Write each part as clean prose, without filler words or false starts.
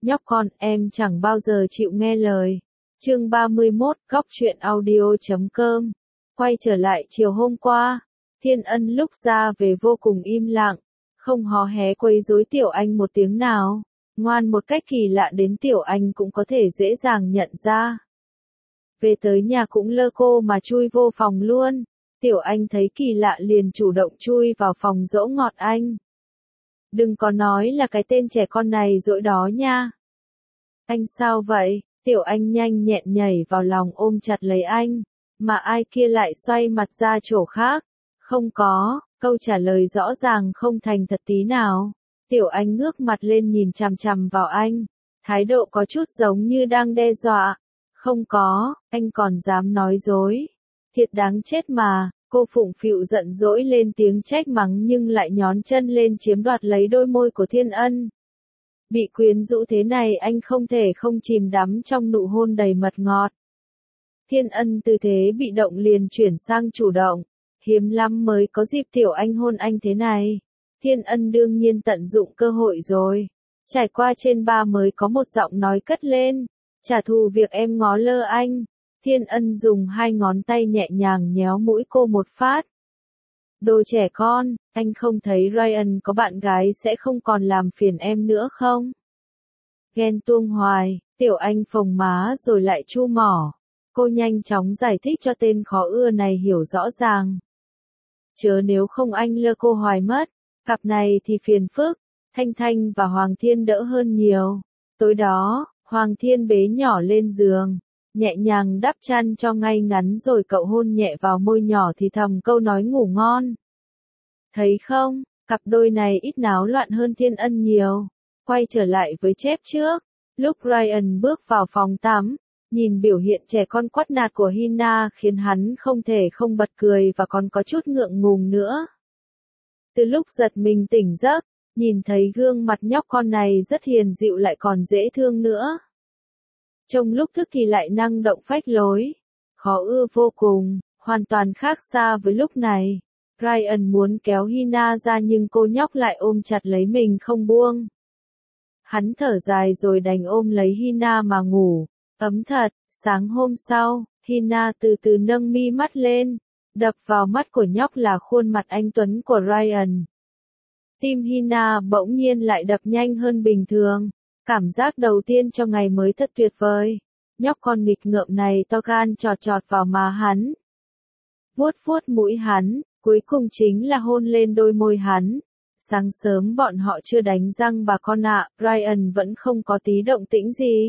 Nhóc con, em chẳng bao giờ chịu nghe lời. Chương 31, Góc truyện audio.com. Quay trở lại chiều hôm qua, Thiên Ân lúc ra về vô cùng im lặng, không hò hé quấy rối Tiểu Anh một tiếng nào, ngoan một cách kỳ lạ đến Tiểu Anh cũng có thể dễ dàng nhận ra. Về tới nhà cũng lơ cô mà chui vô phòng luôn, Tiểu Anh thấy kỳ lạ liền chủ động chui vào phòng dỗ ngọt anh. Đừng có nói là cái tên trẻ con này dỗi đó nha. Anh sao vậy? Tiểu Anh nhanh nhẹn nhảy vào lòng ôm chặt lấy anh, mà ai kia lại xoay mặt ra chỗ khác. Không có, câu trả lời rõ ràng không thành thật tí nào. Tiểu Anh ngước mặt lên nhìn chằm chằm vào anh, thái độ có chút giống như đang đe dọa. Không có, anh còn dám nói dối. Thiệt đáng chết mà. Cô Phụng Phịu giận dỗi lên tiếng trách mắng nhưng lại nhón chân lên chiếm đoạt lấy đôi môi của Thiên Ân. Bị quyến rũ thế này anh không thể không chìm đắm trong nụ hôn đầy mật ngọt. Thiên Ân từ thế bị động liền chuyển sang chủ động, hiếm lắm mới có dịp Tiểu Anh hôn anh thế này. Thiên Ân đương nhiên tận dụng cơ hội rồi. Trải qua trên ba mới có một giọng nói cất lên, trả thù việc em ngó lơ anh. Thiên Ân dùng hai ngón tay nhẹ nhàng nhéo mũi cô một phát. Đồ trẻ con, anh không thấy Ryan có bạn gái sẽ không còn làm phiền em nữa không? Ghen tuông hoài, Tiểu Anh phồng má rồi lại chu mỏ. Cô nhanh chóng giải thích cho tên khó ưa này hiểu rõ ràng. Chớ nếu không anh lơ cô hoài mất, cặp này thì phiền phức. Thanh Thanh và Hoàng Thiên đỡ hơn nhiều. Tối đó, Hoàng Thiên bế nhỏ lên giường, nhẹ nhàng đắp chăn cho ngay ngắn rồi cậu hôn nhẹ vào môi nhỏ thì thầm câu nói ngủ ngon. Thấy không, cặp đôi này ít náo loạn hơn Thiên Ân nhiều. Quay trở lại với chép trước, lúc Ryan bước vào phòng tắm, nhìn biểu hiện trẻ con quắt nạt của Hina khiến hắn không thể không bật cười và còn có chút ngượng ngùng nữa. Từ lúc giật mình tỉnh giấc, nhìn thấy gương mặt nhóc con này rất hiền dịu lại còn dễ thương nữa. Trong lúc thức thì lại năng động phách lối, khó ưa vô cùng, hoàn toàn khác xa với lúc này. Ryan muốn kéo Hina ra nhưng cô nhóc lại ôm chặt lấy mình không buông. Hắn thở dài rồi đành ôm lấy Hina mà ngủ, ấm thật. Sáng hôm sau, Hina từ từ nâng mi mắt lên, đập vào mắt của nhóc là khuôn mặt anh tuấn của Ryan. Tim Hina bỗng nhiên lại đập nhanh hơn bình thường. Cảm giác đầu tiên cho ngày mới thật tuyệt vời. Nhóc con nghịch ngợm này to gan chọt chọt vào má hắn. Vuốt vuốt mũi hắn, cuối cùng chính là hôn lên đôi môi hắn. Sáng sớm bọn họ chưa đánh răng bà con ạ, Ryan vẫn không có tí động tĩnh gì.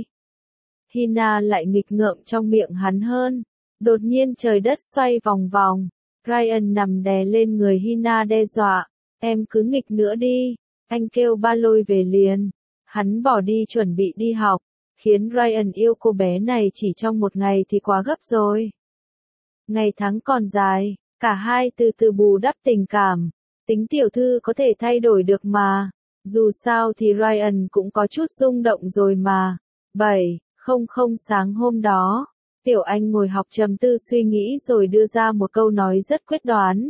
Hina lại nghịch ngợm trong miệng hắn hơn. Đột nhiên trời đất xoay vòng vòng. Ryan nằm đè lên người Hina đe dọa. Em cứ nghịch nữa đi. Anh kêu ba lôi về liền. Hắn bỏ đi chuẩn bị đi học, khiến Ryan yêu cô bé này chỉ trong một ngày thì quá gấp rồi. Ngày tháng còn dài, cả hai từ từ bù đắp tình cảm, tính tiểu thư có thể thay đổi được mà, dù sao thì Ryan cũng có chút rung động rồi mà. 7:00 sáng hôm đó, Tiểu Anh ngồi học trầm tư suy nghĩ rồi đưa ra một câu nói rất quyết đoán.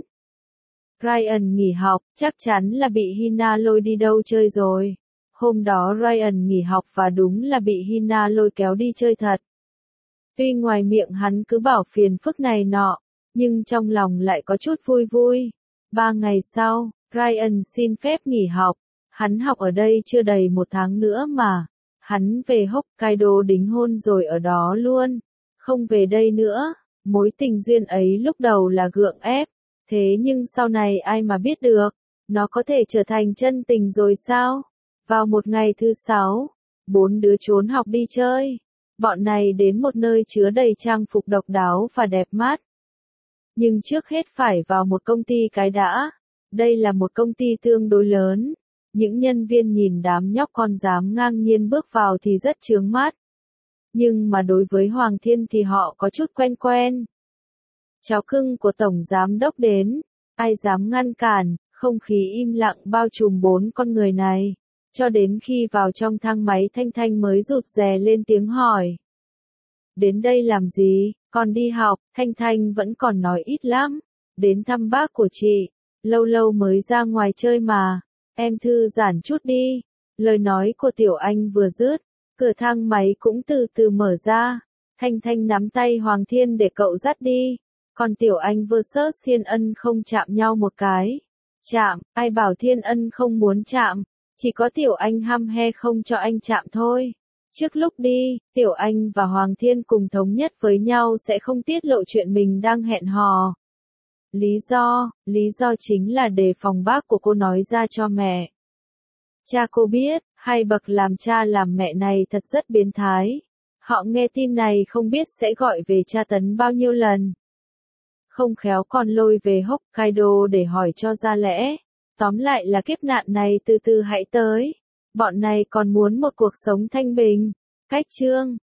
Ryan nghỉ học, chắc chắn là bị Hina lôi đi đâu chơi rồi. Hôm đó Ryan nghỉ học và đúng là bị Hina lôi kéo đi chơi thật. Tuy ngoài miệng hắn cứ bảo phiền phức này nọ, nhưng trong lòng lại có chút vui vui. 3 ngày sau, Ryan xin phép nghỉ học. Hắn học ở đây chưa đầy 1 tháng nữa mà. Hắn về Hokkaido đính hôn rồi ở đó luôn. Không về đây nữa. Mối tình duyên ấy lúc đầu là gượng ép. Thế nhưng sau này ai mà biết được. Nó có thể trở thành chân tình rồi sao? Vào một ngày thứ 6, 4 đứa trốn học đi chơi. Bọn này đến một nơi chứa đầy trang phục độc đáo và đẹp mắt. Nhưng trước hết phải vào một công ty cái đã. Đây là một công ty tương đối lớn. Những nhân viên nhìn đám nhóc con dám ngang nhiên bước vào thì rất chướng mắt. Nhưng mà đối với Hoàng Thiên thì họ có chút quen quen. Cháu cưng của Tổng Giám Đốc đến. Ai dám ngăn cản, không khí im lặng bao trùm 4 con người này. Cho đến khi vào trong thang máy Thanh Thanh mới rụt rè lên tiếng hỏi. Đến đây làm gì, con đi học, Thanh Thanh vẫn còn nói ít lắm. Đến thăm bác của chị, lâu lâu mới ra ngoài chơi mà, em thư giãn chút đi. Lời nói của Tiểu Anh vừa dứt, Cửa thang máy cũng từ từ mở ra. Thanh Thanh nắm tay Hoàng Thiên để cậu dắt đi. Còn Tiểu Anh vs Thiên Ân không chạm nhau một cái. Chạm, ai bảo Thiên Ân không muốn chạm. Chỉ có Tiểu Anh hăm he không cho anh chạm thôi. Trước lúc đi, Tiểu Anh và Hoàng Thiên cùng thống nhất với nhau sẽ không tiết lộ chuyện mình đang hẹn hò. Lý do chính là để phòng bác của cô nói ra cho mẹ. Cha cô biết, hai bậc làm cha làm mẹ này thật rất biến thái. Họ nghe tin này không biết sẽ gọi về tra tấn bao nhiêu lần. Không khéo còn lôi về Hokkaido để hỏi cho ra lẽ. Tóm lại là kiếp nạn này từ từ hãy tới. Bọn này còn muốn một cuộc sống thanh bình. Cách chương